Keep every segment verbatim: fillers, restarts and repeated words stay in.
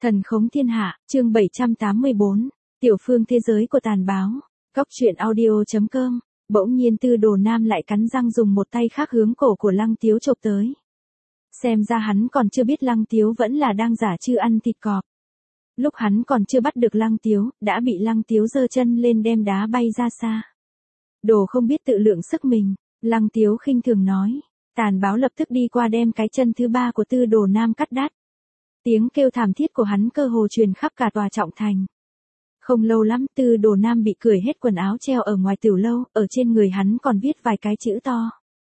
Thần khống thiên hạ, chương bảy trăm tám mươi bốn, tiểu phương thế giới của tàn báo, cóc truyện audio.com, bỗng nhiên Tư Đồ Nam lại cắn răng dùng một tay khác hướng cổ của Lăng Tiếu chộp tới. Xem ra hắn còn chưa biết Lăng Tiếu vẫn là đang giả chư ăn thịt cọp. Lúc hắn còn chưa bắt được Lăng Tiếu, đã bị Lăng Tiếu giơ chân lên đem đá bay ra xa. Đồ không biết tự lượng sức mình, Lăng Tiếu khinh thường nói. Tàn báo lập tức đi qua đem cái chân thứ ba của Tư Đồ Nam cắt đát. Tiếng kêu thảm thiết của hắn cơ hồ truyền khắp cả tòa trọng thành. Không lâu lắm Tư Đồ Nam bị cởi hết quần áo treo ở ngoài tiểu lâu, ở trên người hắn còn viết vài cái chữ to.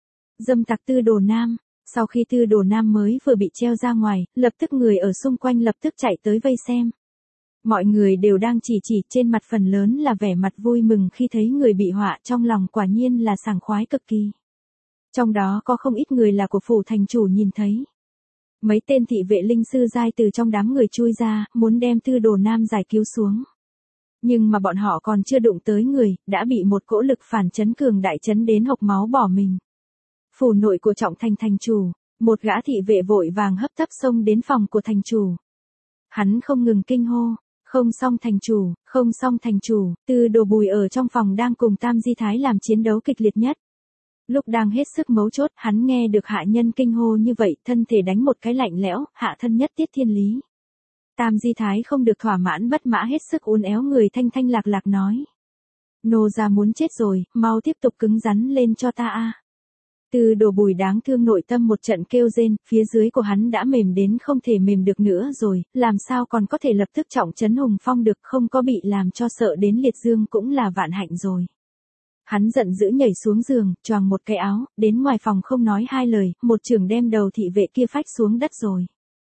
Dâm tặc Tư Đồ Nam. Sau khi Tư Đồ Nam mới vừa bị treo ra ngoài, lập tức người ở xung quanh lập tức chạy tới vây xem. Mọi người đều đang chỉ chỉ, trên mặt phần lớn là vẻ mặt vui mừng khi thấy người bị họa, trong lòng quả nhiên là sảng khoái cực kỳ. Trong đó có không ít người là của phủ thành chủ nhìn thấy. Mấy tên thị vệ linh sư giai từ trong đám người chui ra, muốn đem Tư Đồ Nam giải cứu xuống. Nhưng mà bọn họ còn chưa đụng tới người, đã bị một cỗ lực phản chấn cường đại chấn đến hộc máu bỏ mình. Phủ nội của trọng thành thành chủ, một gã thị vệ vội vàng hấp tấp xông đến phòng của thành chủ. Hắn không ngừng kinh hô, không xong thành chủ, không xong thành chủ, Tư Đồ Bùi ở trong phòng đang cùng Tam Di Thái làm chiến đấu kịch liệt nhất. Lúc đang hết sức mấu chốt, hắn nghe được hạ nhân kinh hô như vậy, thân thể đánh một cái lạnh lẽo, hạ thân nhất tiết thiên lý. Tam Di Thái không được thỏa mãn bất mã hết sức uốn éo người thanh thanh lạc lạc nói. Nô gia muốn chết rồi, mau tiếp tục cứng rắn lên cho ta a. Tư Đồ Bùi đáng thương nội tâm một trận kêu rên, phía dưới của hắn đã mềm đến không thể mềm được nữa rồi, làm sao còn có thể lập tức trọng trấn hùng phong được, không có bị làm cho sợ đến liệt dương cũng là vạn hạnh rồi. Hắn giận dữ nhảy xuống giường, choàng một cái áo, đến ngoài phòng không nói hai lời, một chưởng đem đầu thị vệ kia phách xuống đất rồi.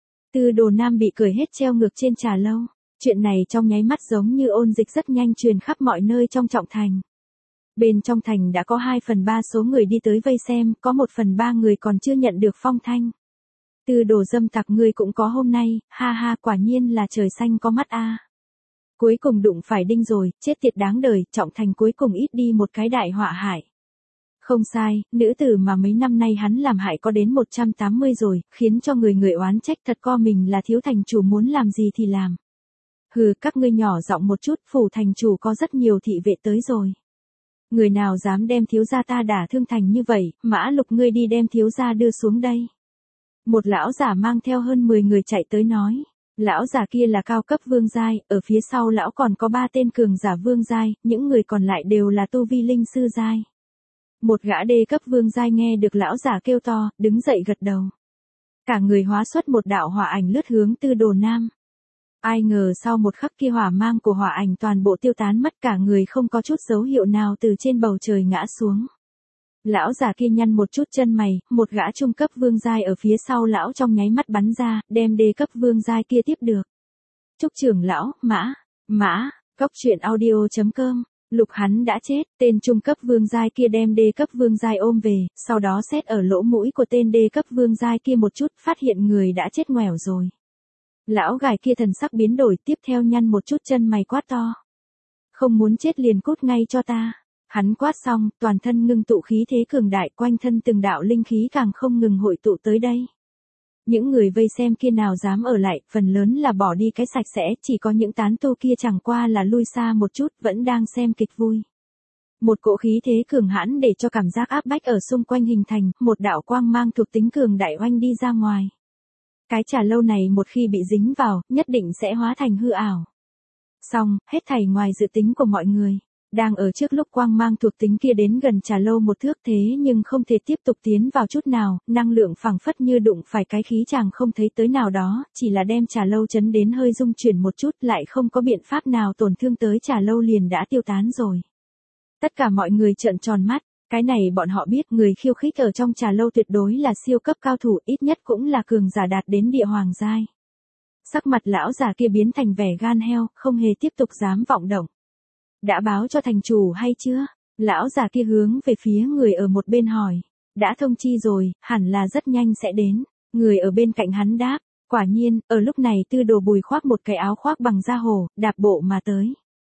Tư Đồ Nam bị cởi hết treo ngược trên trà lâu. Chuyện này trong nháy mắt giống như ôn dịch rất nhanh truyền khắp mọi nơi trong trọng thành. Bên trong thành đã có hai phần ba số người đi tới vây xem, có một phần ba người còn chưa nhận được phong thanh. Tư Đồ dâm tặc ngươi cũng có hôm nay, ha ha, quả nhiên là trời xanh có mắt a. Cuối cùng đụng phải đinh rồi, chết tiệt đáng đời, trọng thành cuối cùng ít đi một cái đại họa hại. Không sai, nữ tử mà mấy năm nay hắn làm hại có đến một trăm tám mươi rồi, khiến cho người người oán trách thật co mình là thiếu thành chủ muốn làm gì thì làm. Hừ, các ngươi nhỏ giọng một chút, phủ thành chủ có rất nhiều thị vệ tới rồi. Người nào dám đem thiếu gia ta đả thương thành như vậy, Mã Lục ngươi đi đem thiếu gia đưa xuống đây. Một lão giả mang theo hơn mười người chạy tới nói. Lão giả kia là cao cấp vương giai, ở phía sau lão còn có ba tên cường giả vương giai, những người còn lại đều là tu vi linh sư giai. Một gã đê cấp vương giai nghe được lão giả kêu to, đứng dậy gật đầu. Cả người hóa xuất một đạo hỏa ảnh lướt hướng Tư Đồ Nam. Ai ngờ sau một khắc kia hỏa mang của hỏa ảnh toàn bộ tiêu tán mất, cả người không có chút dấu hiệu nào từ trên bầu trời ngã xuống. Lão giả kia nhăn một chút chân mày, một gã trung cấp vương giai ở phía sau lão trong nháy mắt bắn ra, đem đê cấp vương giai kia tiếp được. Trúc trưởng lão, mã, mã, cóc truyện audio.com, Lục hắn đã chết, tên trung cấp vương giai kia đem đê cấp vương giai ôm về, sau đó xét ở lỗ mũi của tên đê cấp vương giai kia một chút, phát hiện người đã chết ngoẻo rồi. Lão gài kia thần sắc biến đổi, tiếp theo nhăn một chút chân mày quát to. Không muốn chết liền cút ngay cho ta. Hắn quát xong, toàn thân ngưng tụ khí thế cường đại, quanh thân từng đạo linh khí càng không ngừng hội tụ tới đây. Những người vây xem kia nào dám ở lại, phần lớn là bỏ đi cái sạch sẽ, chỉ có những tán tu kia chẳng qua là lui xa một chút, vẫn đang xem kịch vui. Một cỗ khí thế cường hãn để cho cảm giác áp bách ở xung quanh hình thành, một đạo quang mang thuộc tính cường đại oanh đi ra ngoài. Cái trà lâu này một khi bị dính vào, nhất định sẽ hóa thành hư ảo. Xong, hết thảy ngoài dự tính của mọi người. Đang ở trước lúc quang mang thuộc tính kia đến gần trà lâu một thước thế nhưng không thể tiếp tục tiến vào chút nào, năng lượng phảng phất như đụng phải cái khí chàng không thấy tới nào đó, chỉ là đem trà lâu chấn đến hơi rung chuyển một chút, lại không có biện pháp nào tổn thương tới trà lâu liền đã tiêu tán rồi. Tất cả mọi người trợn tròn mắt, cái này bọn họ biết người khiêu khích ở trong trà lâu tuyệt đối là siêu cấp cao thủ, ít nhất cũng là cường giả đạt đến địa hoàng giai. Sắc mặt lão già kia biến thành vẻ gan heo, không hề tiếp tục dám vọng động. Đã báo cho thành chủ hay chưa? Lão già kia hướng về phía người ở một bên hỏi. Đã thông chi rồi, hẳn là rất nhanh sẽ đến. Người ở bên cạnh hắn đáp. Quả nhiên, ở lúc này Tư Đồ Bùi khoác một cái áo khoác bằng da hổ, đạp bộ mà tới.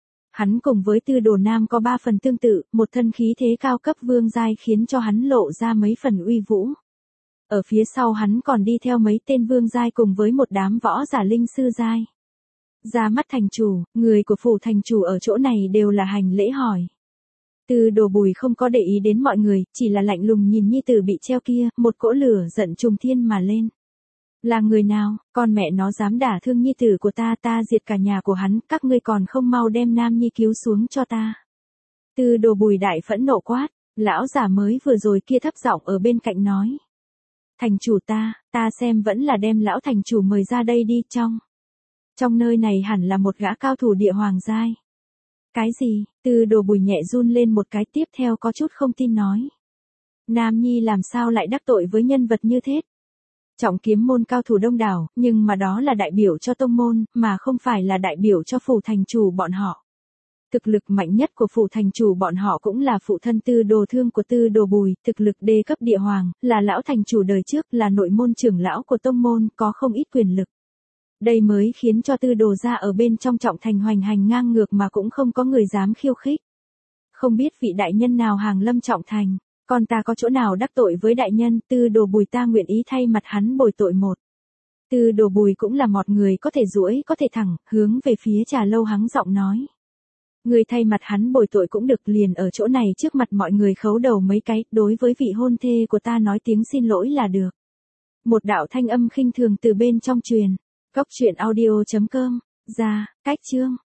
Hắn cùng với Tư Đồ Nam có ba phần tương tự, một thân khí thế cao cấp vương giai khiến cho hắn lộ ra mấy phần uy vũ. Ở phía sau hắn còn đi theo mấy tên vương giai cùng với một đám võ giả linh sư giai. Ra mắt thành chủ, người của phủ thành chủ ở chỗ này đều là hành lễ hỏi. Tư Đồ Bùi không có để ý đến mọi người, chỉ là lạnh lùng nhìn nhi tử bị treo kia, một cỗ lửa giận trùng thiên mà lên. Là người nào, con mẹ nó dám đả thương nhi tử của ta, ta diệt cả nhà của hắn, các ngươi còn không mau đem Nam Nhi cứu xuống cho ta. Tư Đồ Bùi đại phẫn nộ quát, lão giả mới vừa rồi kia thấp giọng ở bên cạnh nói. Thành chủ ta, ta xem vẫn là đem lão thành chủ mời ra đây đi trong. Trong nơi này hẳn là một gã cao thủ địa hoàng giai. Cái gì, Tư Đồ Bùi nhẹ run lên một cái, tiếp theo có chút không tin nói. Nam Nhi làm sao lại đắc tội với nhân vật như thế? Trọng kiếm môn cao thủ đông đảo, nhưng mà đó là đại biểu cho tông môn, mà không phải là đại biểu cho phủ thành chủ bọn họ. Thực lực mạnh nhất của phủ thành chủ bọn họ cũng là phụ thân Tư Đồ Thương của Tư Đồ Bùi, thực lực đê cấp địa hoàng, là lão thành chủ đời trước, là nội môn trưởng lão của tông môn, có không ít quyền lực. Đây mới khiến cho Tư Đồ gia ở bên trong trọng thành hoành hành ngang ngược mà cũng không có người dám khiêu khích. Không biết vị đại nhân nào hàng lâm trọng thành, còn ta có chỗ nào đắc tội với đại nhân, Tư Đồ Bùi ta nguyện ý thay mặt hắn bồi tội một. Tư Đồ Bùi cũng là một người có thể duỗi có thể thẳng, hướng về phía Trà Lâu hắng giọng nói. Người thay mặt hắn bồi tội cũng được, liền ở chỗ này trước mặt mọi người khấu đầu mấy cái, đối với vị hôn thê của ta nói tiếng xin lỗi là được. Một đạo thanh âm khinh thường từ bên trong truyền. Cốc truyện audio chấm com, ra, cách chương.